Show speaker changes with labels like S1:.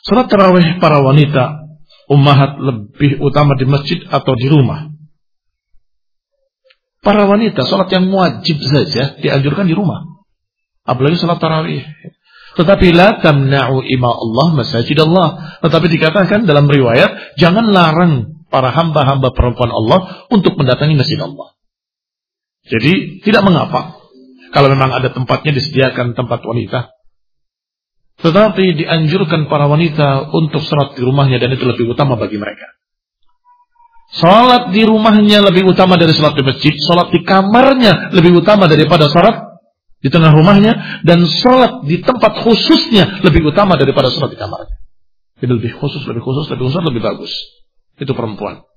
S1: Salat tarawih para wanita ummahat lebih utama di masjid atau di rumah? Para wanita salat yang wajib saja dianjurkan di rumah, apalagi salat tarawih. Tetapi la tamna'u ima Allah masajid Allah. Tetapi dikatakan dalam riwayat, jangan larang para hamba-hamba perempuan Allah untuk mendatangi masjid Allah. Jadi tidak mengapa kalau memang ada tempatnya disediakan tempat wanita. Tetapi dianjurkan para wanita untuk salat di rumahnya, dan itu lebih utama bagi mereka. Salat di rumahnya lebih utama dari salat di masjid. Salat di kamarnya lebih utama daripada salat di tengah rumahnya. Dan salat di tempat khususnya lebih utama daripada salat di kamarnya. Itu lebih khusus, lebih bagus. Itu perempuan.